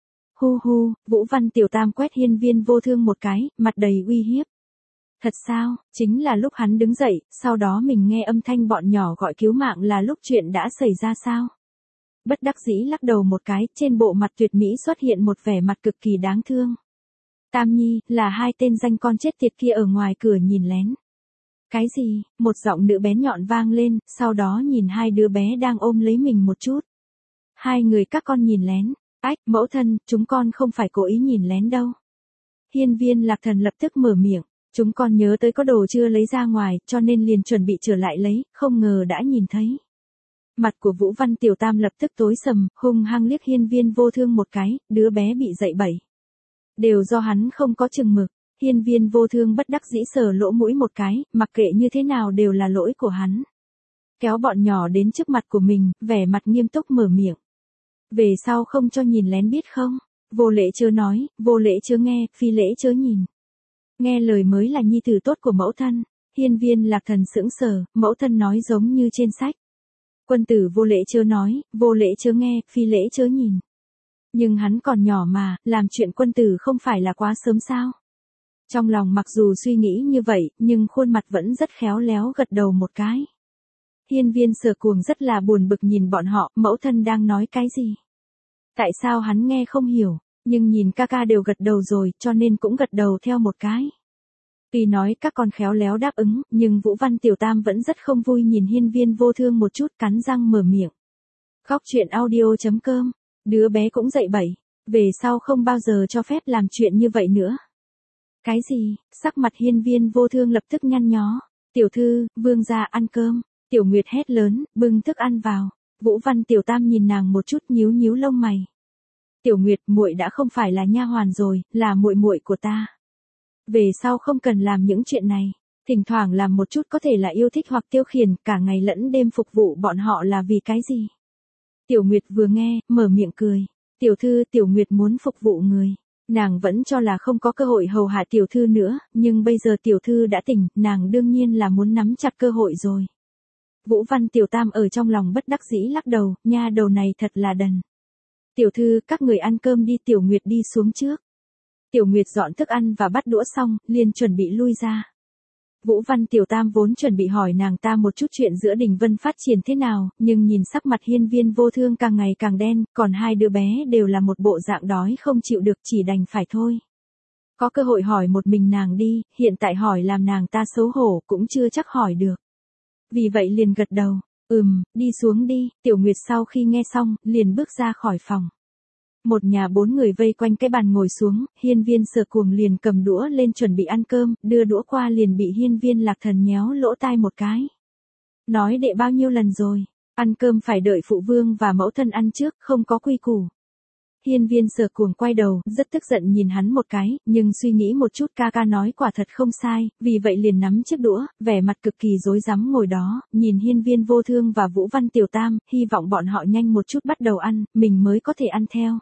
Hu hu, Vũ Văn Tiểu Tam quét hiên viên vô thương một cái, mặt đầy uy hiếp. Thật sao, chính là lúc hắn đứng dậy, sau đó mình nghe âm thanh bọn nhỏ gọi cứu mạng là lúc chuyện đã xảy ra sao? Bất đắc dĩ lắc đầu một cái, trên bộ mặt tuyệt mỹ xuất hiện một vẻ mặt cực kỳ đáng thương. Tam Nhi, là hai tên danh con chết tiệt kia ở ngoài cửa nhìn lén. Cái gì? Một giọng nữ bén nhọn vang lên, sau đó nhìn hai đứa bé đang ôm lấy mình một chút. Hai người các con nhìn lén. Ách, mẫu thân, chúng con không phải cố ý nhìn lén đâu. Hiên viên Lạc Thần lập tức mở miệng. Chúng con nhớ tới có đồ chưa lấy ra ngoài, cho nên liền chuẩn bị trở lại lấy, không ngờ đã nhìn thấy. Mặt của Vũ Văn Tiểu Tam lập tức tối sầm, hung hăng liếc hiên viên vô thương một cái, đứa bé bị dậy bẫy. Đều do hắn không có chừng mực, hiên viên vô thương bất đắc dĩ sờ lỗ mũi một cái, mặc kệ như thế nào đều là lỗi của hắn. Kéo bọn nhỏ đến trước mặt của mình, vẻ mặt nghiêm túc mở miệng. Về sau không cho nhìn lén biết không? Vô lễ chớ nói, vô lễ chớ nghe, phi lễ chớ nhìn. Nghe lời mới là nhi tử tốt của mẫu thân. Hiên viên Lạc Thần sững sờ, mẫu thân nói giống như trên sách. Quân tử vô lễ chớ nói, vô lễ chớ nghe, phi lễ chớ nhìn. Nhưng hắn còn nhỏ mà, làm chuyện quân tử không phải là quá sớm sao? Trong lòng mặc dù suy nghĩ như vậy, nhưng khuôn mặt vẫn rất khéo léo gật đầu một cái. Hiên viên Sở Cuồng rất là buồn bực nhìn bọn họ, mẫu thân đang nói cái gì? Tại sao hắn nghe không hiểu, nhưng nhìn ca ca đều gật đầu rồi, cho nên cũng gật đầu theo một cái. Tuy nói các con khéo léo đáp ứng, nhưng Vũ Văn Tiểu Tam vẫn rất không vui nhìn hiên viên vô thương một chút, cắn răng mở miệng. Góc chuyện audio.com, đứa bé cũng dậy bẫy, về sau không bao giờ cho phép làm chuyện như vậy nữa. Cái gì? Sắc mặt hiên viên vô thương lập tức nhăn nhó. Tiểu thư, vương gia ăn cơm. Tiểu Nguyệt hét lớn, bưng thức ăn vào. Vũ Văn Tiểu Tam nhìn nàng một chút, nhíu nhíu lông mày. Tiểu Nguyệt, muội đã không phải là nha hoàn rồi, là muội muội của ta. Về sau không cần làm những chuyện này. Thỉnh thoảng làm một chút có thể là yêu thích hoặc tiêu khiển, cả ngày lẫn đêm phục vụ bọn họ là vì cái gì? Tiểu Nguyệt vừa nghe, mở miệng cười. Tiểu thư, Tiểu Nguyệt muốn phục vụ người. Nàng vẫn cho là không có cơ hội hầu hạ tiểu thư nữa, nhưng bây giờ tiểu thư đã tỉnh, nàng đương nhiên là muốn nắm chặt cơ hội rồi. Vũ Văn Tiểu Tam ở trong lòng bất đắc dĩ lắc đầu, nha đầu này thật là đần. Tiểu thư, các người ăn cơm đi, Tiểu Nguyệt đi xuống trước. Tiểu Nguyệt dọn thức ăn và bắt đũa xong, liền chuẩn bị lui ra. Vũ Văn Tiểu Tam vốn chuẩn bị hỏi nàng ta một chút chuyện giữa Đình Vân phát triển thế nào, nhưng nhìn sắc mặt hiên viên vô thương càng ngày càng đen, còn hai đứa bé đều là một bộ dạng đói không chịu được, chỉ đành phải thôi. Có cơ hội hỏi một mình nàng đi, hiện tại hỏi làm nàng ta xấu hổ cũng chưa chắc hỏi được. Vì vậy liền gật đầu, đi xuống đi, Tiểu Nguyệt sau khi nghe xong, liền bước ra khỏi phòng. Một nhà 4 người vây quanh cái bàn ngồi xuống, Hiên Viên Sở Cuồng liền cầm đũa lên chuẩn bị ăn cơm, đưa đũa qua liền bị Hiên Viên Lạc Thần nhéo lỗ tai một cái. Nói đệ bao nhiêu lần rồi, ăn cơm phải đợi phụ vương và mẫu thân ăn trước, không có quy củ. Hiên Viên Sở Cuồng quay đầu, rất tức giận nhìn hắn một cái, nhưng suy nghĩ một chút ca ca nói quả thật không sai, vì vậy liền nắm chiếc đũa, vẻ mặt cực kỳ rối rắm ngồi đó, nhìn Hiên Viên Vô Thương và Vũ Văn Tiểu Tam, hy vọng bọn họ nhanh một chút bắt đầu ăn, mình mới có thể ăn theo.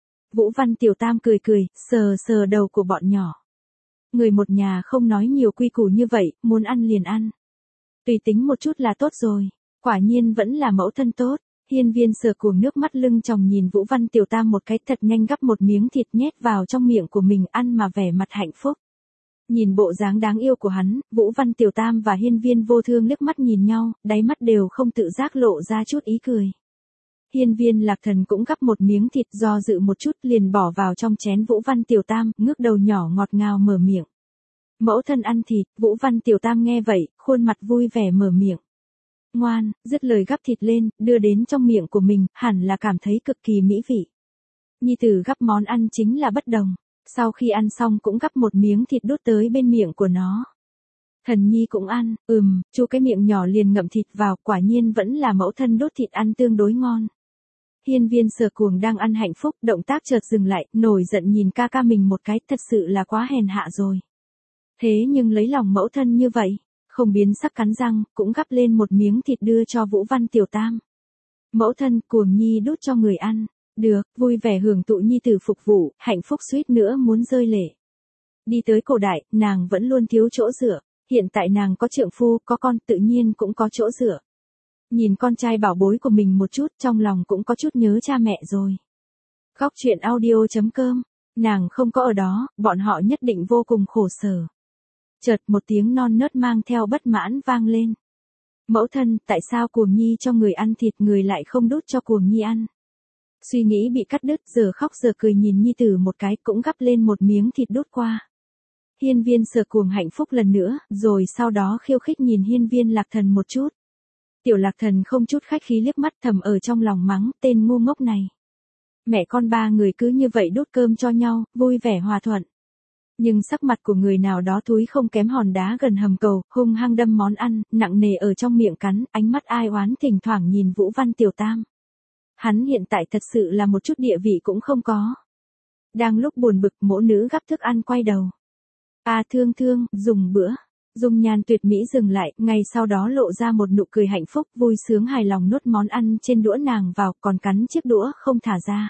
Vũ Văn Tiểu Tam cười cười, sờ sờ đầu của bọn nhỏ. Người một nhà không nói nhiều quy củ như vậy, muốn ăn liền ăn. Tùy tính một chút là tốt rồi, quả nhiên vẫn là mẫu thân tốt. Hiên Viên Sở Cuồng nước mắt lưng tròng nhìn Vũ Văn Tiểu Tam một cái, thật nhanh gắp một miếng thịt nhét vào trong miệng của mình ăn mà vẻ mặt hạnh phúc. Nhìn bộ dáng đáng yêu của hắn, Vũ Văn Tiểu Tam và Hiên Viên Vô Thương liếc mắt nhìn nhau, đáy mắt đều không tự giác lộ ra chút ý cười. Hiên Viên Lạc Thần cũng gắp một miếng thịt, do dự một chút liền bỏ vào trong chén Vũ Văn Tiểu Tam, ngước đầu nhỏ ngọt ngào mở miệng. Mẫu thân ăn thịt, Vũ Văn Tiểu Tam nghe vậy, khuôn mặt vui vẻ mở miệng. Ngoan, dứt lời gắp thịt lên, đưa đến trong miệng của mình, hẳn là cảm thấy cực kỳ mỹ vị. Nhi tử gắp món ăn chính là bất đồng, sau khi ăn xong cũng gắp một miếng thịt đút tới bên miệng của nó. Thần Nhi cũng ăn, chu cái miệng nhỏ liền ngậm thịt vào, quả nhiên vẫn là mẫu thân đút thịt ăn tương đối ngon. Hiên Viên Sở Cuồng đang ăn hạnh phúc, động tác chợt dừng lại, nổi giận nhìn ca ca mình một cái, thật sự là quá hèn hạ rồi. Thế nhưng lấy lòng mẫu thân như vậy, không biến sắc cắn răng, cũng gắp lên một miếng thịt đưa cho Vũ Văn Tiểu Tam. Mẫu thân, Cuồng Nhi đút cho người ăn. Được, vui vẻ hưởng thụ nhi tử phục vụ, hạnh phúc suýt nữa muốn rơi lệ. Đi tới cổ đại, nàng vẫn luôn thiếu chỗ dựa, hiện tại nàng có trượng phu, có con, tự nhiên cũng có chỗ dựa. Nhìn con trai bảo bối của mình một chút, trong lòng cũng có chút nhớ cha mẹ rồi. Góc truyện audio.com, nàng không có ở đó, bọn họ nhất định vô cùng khổ sở. Chợt một tiếng non nớt mang theo bất mãn vang lên. Mẫu thân, tại sao Cuồng Nhi cho người ăn thịt người lại không đút cho Cuồng Nhi ăn? Suy nghĩ bị cắt đứt, giờ khóc giờ cười nhìn nhi tử một cái, cũng gắp lên một miếng thịt đút qua. Hiên Viên Sở Cuồng hạnh phúc lần nữa, rồi sau đó khiêu khích nhìn Hiên Viên Lạc Thần một chút. Tiểu Lạc Thần không chút khách khí liếc mắt, thầm ở trong lòng mắng, tên ngu ngốc này. Mẹ con ba người cứ như vậy đút cơm cho nhau, vui vẻ hòa thuận. Nhưng sắc mặt của người nào đó thúi không kém hòn đá gần hầm cầu, hung hăng đâm món ăn, nặng nề ở trong miệng cắn, ánh mắt ai oán thỉnh thoảng nhìn Vũ Văn Tiểu Tam. Hắn hiện tại thật sự là một chút địa vị cũng không có. Đang lúc buồn bực, mỗ nữ gắp thức ăn quay đầu. Thương thương, dùng bữa. Dung nhan tuyệt mỹ dừng lại, ngay sau đó lộ ra một nụ cười hạnh phúc, vui sướng hài lòng nuốt món ăn trên đũa nàng vào, còn cắn chiếc đũa không thả ra.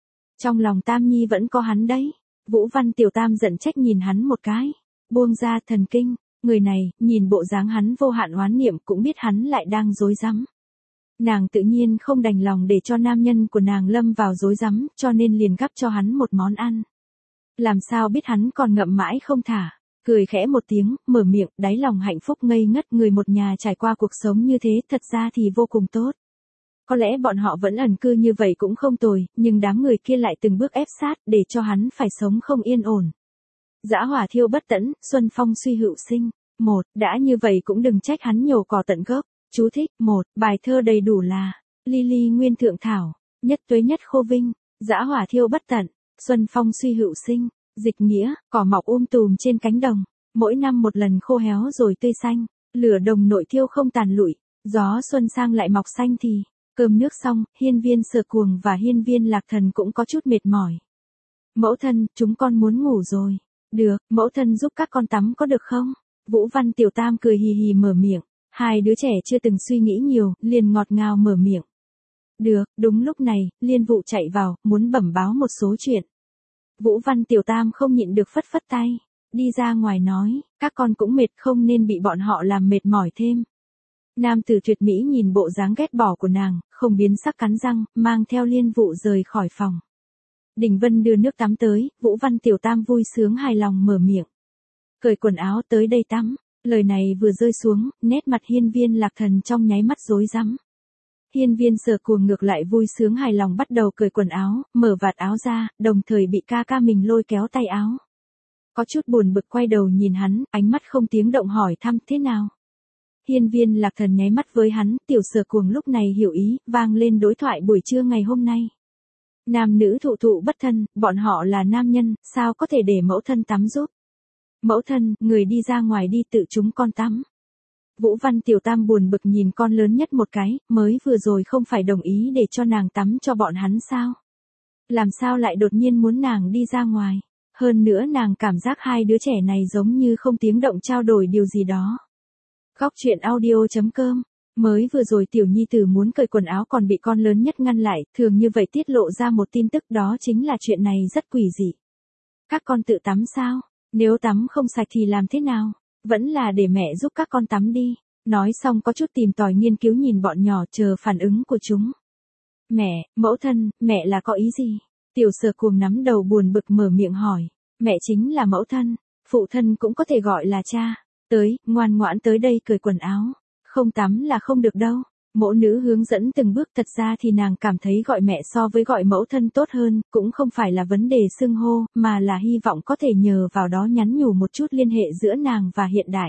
Trong lòng Tam Nhi vẫn có hắn đấy. Vũ Văn Tiểu Tam giận trách nhìn hắn một cái. Buông ra, thần kinh. Người này, nhìn bộ dáng hắn vô hạn oán niệm, cũng biết hắn lại đang rối rắm. Nàng tự nhiên không đành lòng để cho nam nhân của nàng lâm vào rối rắm, cho nên liền gắp cho hắn một món ăn. Làm sao biết hắn còn ngậm mãi không thả, cười khẽ một tiếng, mở miệng, đáy lòng hạnh phúc ngây ngất, người một nhà trải qua cuộc sống như thế thật ra thì vô cùng tốt. Có lẽ bọn họ vẫn ẩn cư như vậy cũng không tồi, nhưng đám người kia lại từng bước ép sát, để cho hắn phải sống không yên ổn. Dã hỏa thiêu bất tẫn, xuân phong suy hữu sinh. Đã như vậy cũng đừng trách hắn nhổ cỏ tận gốc. Chú thích, bài thơ đầy đủ là, ly ly nguyên thượng thảo, nhất tuế nhất khô vinh, dã hỏa thiêu bất tận, xuân phong suy hữu sinh, dịch nghĩa, cỏ mọc tùm trên cánh đồng, mỗi năm một lần khô héo rồi tươi xanh, lửa đồng nội thiêu không tàn lụi, gió xuân sang lại mọc xanh thì, cơm nước xong, Hiên Viên Sở Cuồng và Hiên Viên Lạc Thần cũng có chút mệt mỏi. Mẫu thân, chúng con muốn ngủ rồi. Được, mẫu thân giúp các con tắm có được không? Vũ Văn Tiểu Tam cười hì hì mở miệng. Hai đứa trẻ chưa từng suy nghĩ nhiều, liền ngọt ngào mở miệng. Được, đúng lúc này, Liên Vụ chạy vào, muốn bẩm báo một số chuyện. Vũ Văn Tiểu Tam không nhịn được phất phất tay, đi ra ngoài nói, các con cũng mệt không nên bị bọn họ làm mệt mỏi thêm. Nam tử tuyệt mỹ nhìn bộ dáng ghét bỏ của nàng, không biến sắc cắn răng, mang theo Liên Vụ rời khỏi phòng. Đình Vân đưa nước tắm tới, Vũ Văn Tiểu Tam vui sướng hài lòng mở miệng. Cởi quần áo tới đây tắm. Lời này vừa rơi xuống, nét mặt Hiên Viên Lạc Thần trong nháy mắt rối rắm. Hiên Viên Sở Cuồng ngược lại vui sướng hài lòng bắt đầu cởi quần áo, mở vạt áo ra, đồng thời bị ca ca mình lôi kéo tay áo. có chút buồn bực quay đầu nhìn hắn, ánh mắt không tiếng động hỏi thăm thế nào. Hiên Viên Lạc Thần nháy mắt với hắn, Tiểu Sở Cuồng lúc này hiểu ý, vang lên đối thoại buổi trưa ngày hôm nay. Nam nữ thụ thụ bất thân, bọn họ là nam nhân, sao có thể để mẫu thân tắm giúp. Mẫu thân, người đi ra ngoài đi tự chúng con tắm. Vũ Văn Tiểu Tam buồn bực nhìn con lớn nhất một cái, mới vừa rồi không phải đồng ý để cho nàng tắm cho bọn hắn sao? Làm sao lại đột nhiên muốn nàng đi ra ngoài? Hơn nữa nàng cảm giác hai đứa trẻ này giống như không tiếng động trao đổi điều gì đó. Góc truyện audio.com. Mới vừa rồi Tiểu Nhi Tử muốn cởi quần áo còn bị con lớn nhất ngăn lại, thường như vậy tiết lộ ra một tin tức đó chính là chuyện này rất quỷ dị. Các con tự tắm sao? Nếu tắm không sạch thì làm thế nào? Vẫn là để mẹ giúp các con tắm đi. Nói xong có chút tìm tòi nghiên cứu nhìn bọn nhỏ chờ phản ứng của chúng. Mẹ, mẫu thân, mẹ là có ý gì? Tiểu Sở Cuồng nắm đầu buồn bực mở miệng hỏi. Mẹ chính là mẫu thân, phụ thân cũng có thể gọi là cha. Tới, ngoan ngoãn tới đây cởi quần áo. Không tắm là không được đâu. Mẫu nữ hướng dẫn từng bước, thật ra thì nàng cảm thấy gọi mẹ so với gọi mẫu thân tốt hơn, cũng không phải là vấn đề xưng hô, mà là hy vọng có thể nhờ vào đó nhắn nhủ một chút liên hệ giữa nàng và hiện đại.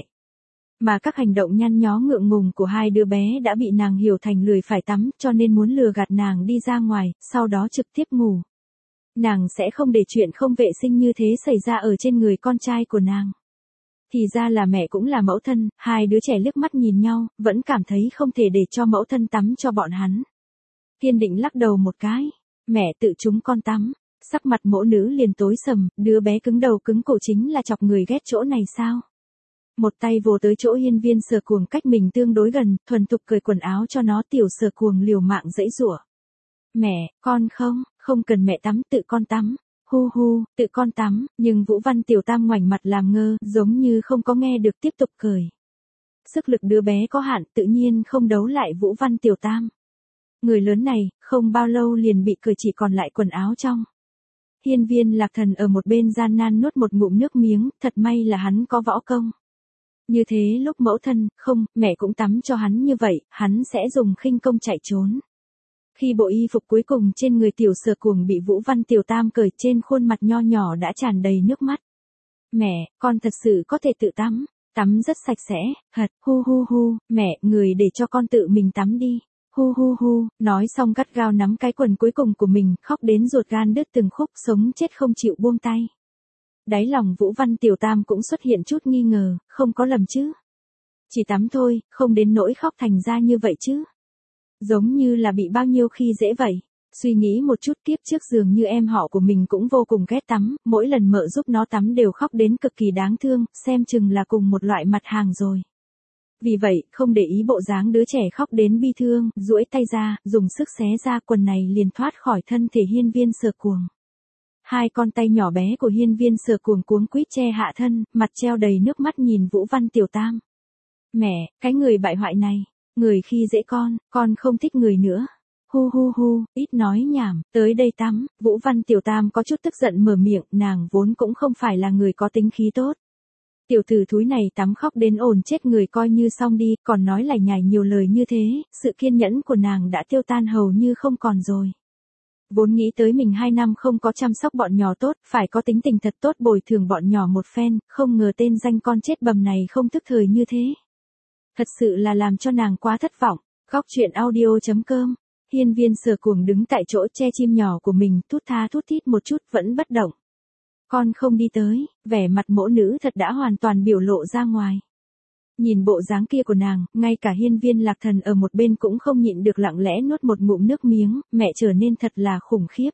Mà các hành động nhăn nhó ngượng ngùng của hai đứa bé đã bị nàng hiểu thành lười phải tắm, cho nên muốn lừa gạt nàng đi ra ngoài, sau đó trực tiếp ngủ. Nàng sẽ không để chuyện không vệ sinh như thế xảy ra ở trên người con trai của nàng. Thì ra là mẹ cũng là mẫu thân, hai đứa trẻ liếc mắt nhìn nhau, vẫn cảm thấy không thể để cho mẫu thân tắm cho bọn hắn. Kiên định lắc đầu một cái, mẹ tự chúng con tắm. Sắc mặt mẫu nữ liền tối sầm, đứa bé cứng đầu cứng cổ chính là chọc người ghét chỗ này sao? Một tay vồ tới chỗ Hiên Viên Sở Cuồng cách mình tương đối gần, thuần thục cởi quần áo cho nó. Tiểu Sở Cuồng liều mạng giãy giụa. Mẹ, con không cần mẹ tắm, tự con tắm. Hu hu, tự con tắm, nhưng Vũ Văn Tiểu Tam ngoảnh mặt làm ngơ, giống như không có nghe được tiếp tục cười. Sức lực đứa bé có hạn, tự nhiên không đấu lại Vũ Văn Tiểu Tam. Người lớn này, không bao lâu liền bị cởi chỉ còn lại quần áo trong. Hiên Viên Lạc Thần ở một bên gian nan nuốt một ngụm nước miếng, thật may là hắn có võ công. Như thế lúc mẫu thân, không, mẹ cũng tắm cho hắn như vậy, hắn sẽ dùng khinh công chạy trốn. Khi bộ y phục cuối cùng trên người Tiểu Sở Cuồng bị Vũ Văn Tiểu Tam cởi, trên khuôn mặt nho nhỏ đã tràn đầy nước mắt. Mẹ, con thật sự có thể tự tắm, tắm rất sạch sẽ, thật, hu hu hu, mẹ, người để cho con tự mình tắm đi. Hu hu hu, nói xong gắt gao nắm cái quần cuối cùng của mình, khóc đến ruột gan đứt từng khúc, sống chết không chịu buông tay. Đáy lòng Vũ Văn Tiểu Tam cũng xuất hiện chút nghi ngờ, không có lầm chứ. Chỉ tắm thôi, không đến nỗi khóc thành ra như vậy chứ. Giống như là bị bao nhiêu khi dễ vậy. Suy nghĩ một chút, kiếp trước dường như em họ của mình cũng vô cùng ghét tắm, mỗi lần mợ giúp nó tắm đều khóc đến cực kỳ đáng thương, xem chừng là cùng một loại mặt hàng rồi. Vì vậy, không để ý bộ dáng đứa trẻ khóc đến bi thương, duỗi tay ra, dùng sức xé ra quần này liền thoát khỏi thân thể Hiên Viên Sở Cuồng. Hai con tay nhỏ bé của Hiên Viên Sở Cuồng cuống quýt che hạ thân, mặt treo đầy nước mắt nhìn Vũ Văn Tiểu Tam. Mẹ, cái người bại hoại này, người khi dễ con không thích người nữa. Hu hu hu, ít nói nhảm, tới đây tắm. Vũ Văn Tiểu Tam có chút tức giận mở miệng, nàng vốn cũng không phải là người có tính khí tốt. Tiểu tử thúi này tắm khóc đến ồn chết người coi như xong đi, còn nói lải nhải nhiều lời như thế, sự kiên nhẫn của nàng đã tiêu tan hầu như không còn rồi. Vốn nghĩ tới mình 2 năm không có chăm sóc bọn nhỏ tốt, phải có tính tình thật tốt bồi thường bọn nhỏ một phen, không ngờ tên danh con chết bầm này không thức thời như thế. Thật sự là làm cho nàng quá thất vọng. Góc truyện audio.com. Hiên Viên Sở Cuồng đứng tại chỗ che chim nhỏ của mình, thút tha thút thít một chút vẫn bất động. Con không đi tới, vẻ mặt mẫu nữ thật đã hoàn toàn biểu lộ ra ngoài. Nhìn bộ dáng kia của nàng, ngay cả Hiên Viên Lạc Thần ở một bên cũng không nhịn được lặng lẽ nuốt một ngụm nước miếng, mẹ trở nên thật là khủng khiếp.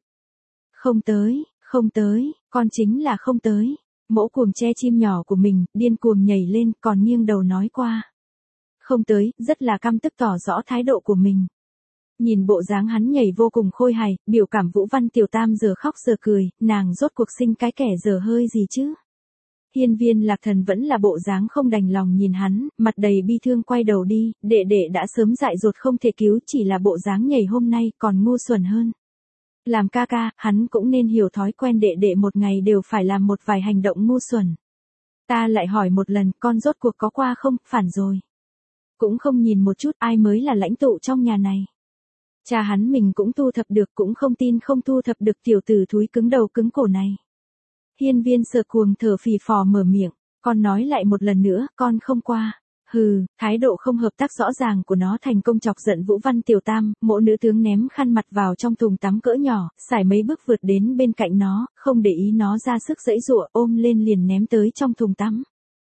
Không tới, con chính là không tới. Mẫu cuồng che chim nhỏ của mình, điên cuồng nhảy lên, còn nghiêng đầu nói qua. Không tới, rất là căm tức tỏ rõ thái độ của mình. Nhìn bộ dáng hắn nhảy vô cùng khôi hài, biểu cảm Vũ Văn Tiểu Tam giờ khóc giờ cười, nàng rốt cuộc sinh cái kẻ dở hơi gì chứ. Hiên Viên Lạc Thần vẫn là bộ dáng không đành lòng nhìn hắn, mặt đầy bi thương quay đầu đi, đệ đệ đã sớm dại dột không thể cứu, chỉ là bộ dáng nhảy hôm nay còn ngu xuẩn hơn. Làm ca ca, hắn cũng nên hiểu thói quen đệ đệ một ngày đều phải làm một vài hành động ngu xuẩn. Ta lại hỏi một lần, con rốt cuộc có qua không, phản rồi. Cũng không nhìn một chút ai mới là lãnh tụ trong nhà này. Cha hắn mình cũng thu thập được, cũng không tin không thu thập được tiểu tử thúi cứng đầu cứng cổ này. Hiên viên Sở Cuồng thở phì phò mở miệng, con nói lại một lần nữa, con không qua. Hừ, thái độ không hợp tác rõ ràng của nó thành công chọc giận Vũ Văn Tiểu Tam, mộ nữ tướng ném khăn mặt vào trong thùng tắm cỡ nhỏ, xài mấy bước vượt đến bên cạnh nó, không để ý nó ra sức giãy giụa, ôm lên liền ném tới trong thùng tắm.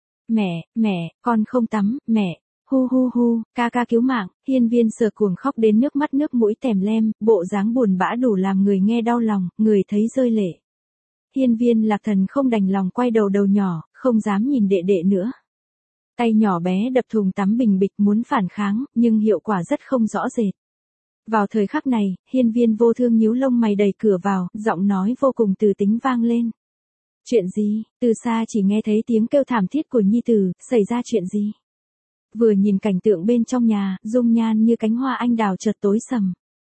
Mẹ, con không tắm, mẹ. Hu hu hu, ca ca cứu mạng, hiên viên Sở Cuồng khóc đến nước mắt nước mũi tèm lem, bộ dáng buồn bã đủ làm người nghe đau lòng, người thấy rơi lệ. Hiên viên Lạc Thần không đành lòng quay đầu nhỏ, không dám nhìn đệ đệ nữa. Tay nhỏ bé đập thùng tắm bình bịch muốn phản kháng, nhưng hiệu quả rất không rõ rệt. Vào thời khắc này, hiên viên vô thương nhíu lông mày đẩy cửa vào, giọng nói vô cùng từ tính vang lên. Chuyện gì? Từ xa chỉ nghe thấy tiếng kêu thảm thiết của nhi tử, xảy ra chuyện gì? Vừa nhìn cảnh tượng bên trong nhà, dung nhan như cánh hoa anh đào chợt tối sầm.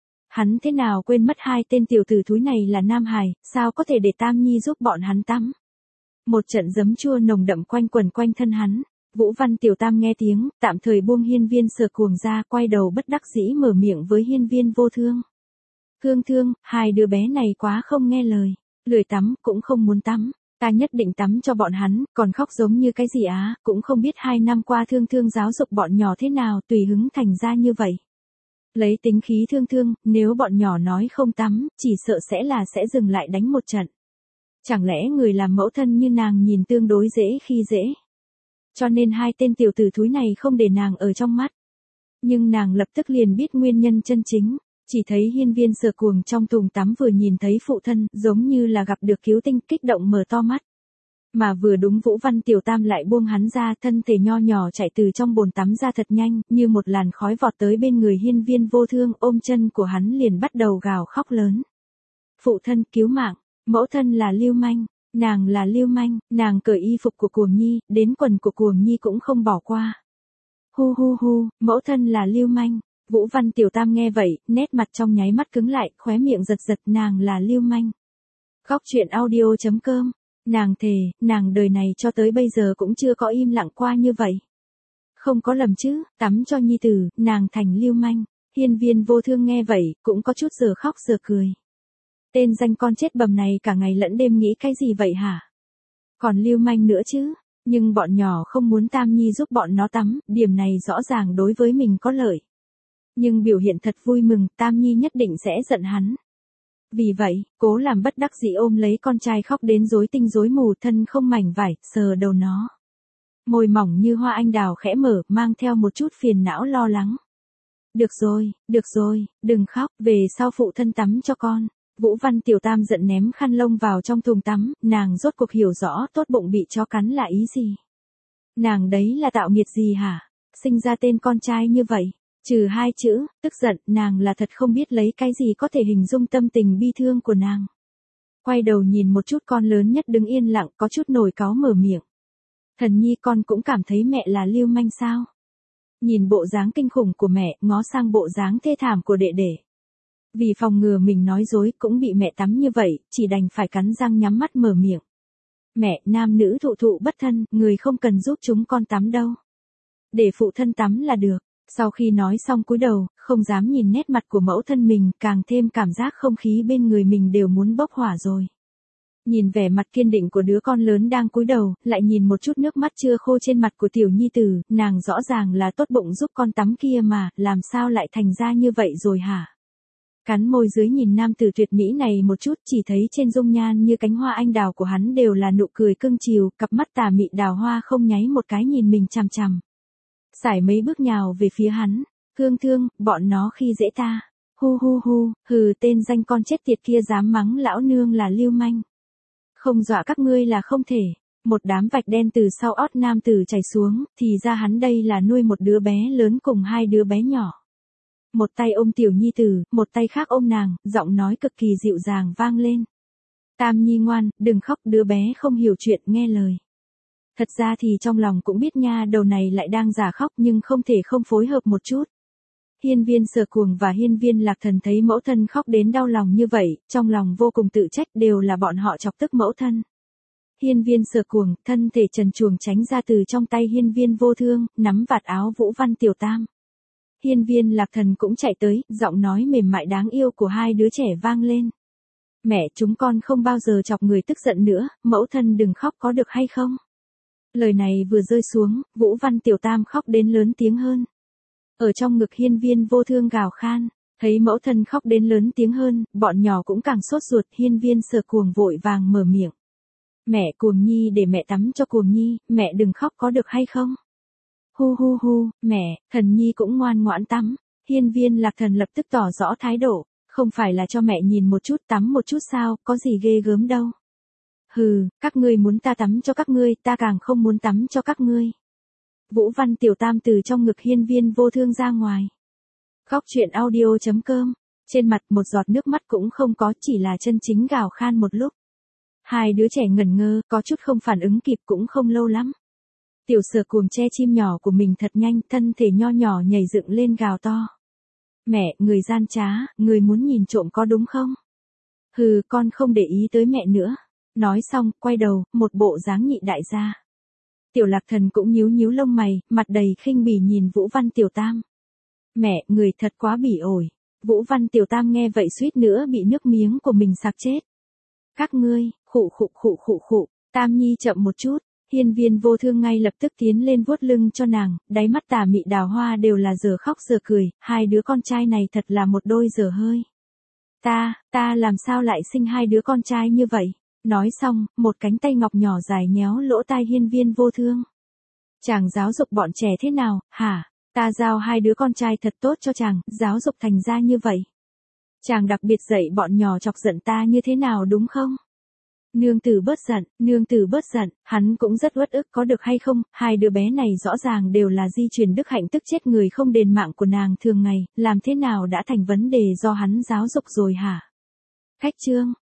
Hắn thế nào quên mất hai tên tiểu tử thúi này là nam hài, sao có thể để Tam Nhi giúp bọn hắn tắm? Một trận giấm chua nồng đậm quanh quẩn quanh thân hắn. Vũ Văn Tiểu Tam nghe tiếng, tạm thời buông hiên viên Sở Cuồng ra, quay đầu bất đắc dĩ mở miệng với hiên viên vô thương. Thương, hai đứa bé này quá không nghe lời, lười tắm, cũng không muốn tắm. Ta nhất định tắm cho bọn hắn, còn khóc giống như cái gì á, cũng không biết 2 năm qua thương giáo dục bọn nhỏ thế nào, tùy hứng thành ra như vậy. Lấy tính khí thương, nếu bọn nhỏ nói không tắm, chỉ sợ sẽ dừng lại đánh một trận. Chẳng lẽ người làm mẫu thân như nàng nhìn tương đối dễ khi dễ. Cho nên hai tên tiểu tử thúi này không để nàng ở trong mắt. Nhưng nàng lập tức liền biết nguyên nhân chân chính. Chỉ thấy hiên viên Sở Cuồng trong thùng tắm vừa nhìn thấy phụ thân, giống như là gặp được cứu tinh, kích động mở to mắt. Mà vừa đúng Vũ Văn Tiểu Tam lại buông hắn ra, thân thể nho nhỏ chạy từ trong bồn tắm ra thật nhanh, như một làn khói vọt tới bên người hiên viên vô thương, ôm chân của hắn liền bắt đầu gào khóc lớn. Phụ thân cứu mạng, mẫu thân là lưu manh, nàng là lưu manh, nàng cởi y phục của Cuồng Nhi, đến quần của Cuồng Nhi cũng không bỏ qua. Hu hu hu, mẫu thân là lưu manh. Vũ Văn Tiểu Tam nghe vậy, nét mặt trong nháy mắt cứng lại, khóe miệng giật nàng là lưu manh. Góc truyện audio.com, nàng thề, nàng đời này cho tới bây giờ cũng chưa có im lặng qua như vậy. Không có lầm chứ, tắm cho nhi tử, nàng thành lưu manh. Hiên viên vô thương nghe vậy, cũng có chút giờ khóc giờ cười. Tên danh con chết bầm này cả ngày lẫn đêm nghĩ cái gì vậy hả? Còn lưu manh nữa chứ? Nhưng bọn nhỏ không muốn Tam Nhi giúp bọn nó tắm, điểm này rõ ràng đối với mình có lợi. Nhưng biểu hiện thật vui mừng, Tam Nhi nhất định sẽ giận hắn. Vì vậy, cố làm bất đắc dĩ ôm lấy con trai khóc đến rối tinh rối mù, thân không mảnh vải, sờ đầu nó. Môi mỏng như hoa anh đào khẽ mở, mang theo một chút phiền não lo lắng. Được rồi, đừng khóc, về sau phụ thân tắm cho con. Vũ Văn Tiểu Tam giận ném khăn lông vào trong thùng tắm, nàng rốt cuộc hiểu rõ tốt bụng bị chó cắn là ý gì. Nàng đấy là tạo nghiệt gì hả? Sinh ra tên con trai như vậy. Trừ 2 chữ, tức giận, nàng là thật không biết lấy cái gì có thể hình dung tâm tình bi thương của nàng. Quay đầu nhìn một chút con lớn nhất đứng yên lặng, có chút nổi cáu mở miệng. Thần Nhi, con cũng cảm thấy mẹ là lưu manh sao? Nhìn bộ dáng kinh khủng của mẹ, ngó sang bộ dáng thê thảm của đệ đệ. Vì phòng ngừa mình nói dối cũng bị mẹ tắm như vậy, chỉ đành phải cắn răng nhắm mắt mở miệng. Mẹ, nam nữ thụ bất thân, người không cần giúp chúng con tắm đâu. Để phụ thân tắm là được. Sau khi nói xong cúi đầu, không dám nhìn nét mặt của mẫu thân mình, càng thêm cảm giác không khí bên người mình đều muốn bốc hỏa rồi. Nhìn vẻ mặt kiên định của đứa con lớn đang cúi đầu, lại nhìn một chút nước mắt chưa khô trên mặt của tiểu nhi tử, nàng rõ ràng là tốt bụng giúp con tắm kia mà, làm sao lại thành ra như vậy rồi hả? Cắn môi dưới nhìn nam tử tuyệt mỹ này một chút, chỉ thấy trên dung nhan như cánh hoa anh đào của hắn đều là nụ cười cưng chiều, cặp mắt tà mị đào hoa không nháy một cái nhìn mình chằm chằm. Sải mấy bước nhào về phía hắn, thương, bọn nó khi dễ ta. Hu hu hu, hừ, tên danh con chết tiệt kia dám mắng lão nương là lưu manh. Không dọa các ngươi là không thể. Một đám vạch đen từ sau ót nam tử chảy xuống, thì ra hắn đây là nuôi một đứa bé lớn cùng 2 đứa bé nhỏ. Một tay ôm tiểu nhi tử, một tay khác ôm nàng, giọng nói cực kỳ dịu dàng vang lên. Tam Nhi ngoan, đừng khóc, đứa bé không hiểu chuyện, nghe lời. Thật ra thì trong lòng cũng biết nha đầu này lại đang giả khóc nhưng không thể không phối hợp một chút. Hiên viên Sở Cuồng và hiên viên Lạc Thần thấy mẫu thân khóc đến đau lòng như vậy, trong lòng vô cùng tự trách, đều là bọn họ chọc tức mẫu thân. Hiên viên Sở Cuồng, thân thể trần truồng tránh ra từ trong tay hiên viên vô thương, nắm vạt áo Vũ Văn Tiểu Tam. Hiên viên Lạc Thần cũng chạy tới, giọng nói mềm mại đáng yêu của 2 đứa trẻ vang lên. Mẹ chúng con không bao giờ chọc người tức giận nữa, mẫu thân đừng khóc có được hay không? Lời này vừa rơi xuống, Vũ Văn Tiểu Tam khóc đến lớn tiếng hơn. Ở trong ngực Hiên Viên Vô Thương gào khan, thấy mẫu thân khóc đến lớn tiếng hơn, bọn nhỏ cũng càng sốt ruột. Hiên Viên Sở Cuồng vội vàng mở miệng. Mẹ Cuồng Nhi để mẹ tắm cho Cuồng Nhi, mẹ đừng khóc có được hay không? Hu hu hu, mẹ, Thần Nhi cũng ngoan ngoãn tắm. Hiên Viên Lạc Thần lập tức tỏ rõ thái độ, không phải là cho mẹ nhìn một chút tắm một chút sao, có gì ghê gớm đâu. Hừ, các ngươi muốn ta tắm cho các ngươi, ta càng không muốn tắm cho các ngươi. Vũ Văn Tiểu Tam từ trong ngực Hiên Viên Vô Thương ra ngoài. Khóc chuyện audio.com, trên mặt một giọt nước mắt cũng không có, chỉ là chân chính gào khan một lúc. Hai đứa trẻ ngẩn ngơ, có chút không phản ứng kịp cũng không lâu lắm. Tiểu Sở Cuồng che chim nhỏ của mình thật nhanh, thân thể nho nhỏ nhảy dựng lên gào to. Mẹ, người gian trá, người muốn nhìn trộm có đúng không? Hừ, con không để ý tới mẹ nữa. Nói xong, quay đầu, một bộ dáng nhị đại gia. Tiểu Lạc Thần cũng nhíu nhíu lông mày, mặt đầy khinh bỉ nhìn Vũ Văn Tiểu Tam. Mẹ, người thật quá bỉ ổi. Vũ Văn Tiểu Tam nghe vậy suýt nữa bị nước miếng của mình sặc chết. Các ngươi, khụ khụ khụ khụ khụ, Tam Nhi chậm một chút. Hiên Viên Vô Thương ngay lập tức tiến lên vuốt lưng cho nàng, đáy mắt tà mị đào hoa đều là giờ khóc giờ cười, hai đứa con trai này thật là một đôi dở hơi. Ta làm sao lại sinh hai đứa con trai như vậy? Nói xong, một cánh tay ngọc nhỏ dài nhéo lỗ tai Hiên Viên Vô Thương. Chàng giáo dục bọn trẻ thế nào, hả? Ta giao hai đứa con trai thật tốt cho chàng, giáo dục thành ra như vậy. Chàng đặc biệt dạy bọn nhỏ chọc giận ta như thế nào đúng không? Nương tử bớt giận, hắn cũng rất uất ức có được hay không, hai đứa bé này rõ ràng đều là di truyền đức hạnh tức chết người không đền mạng của nàng thường ngày, làm thế nào đã thành vấn đề do hắn giáo dục rồi hả? Khách trương,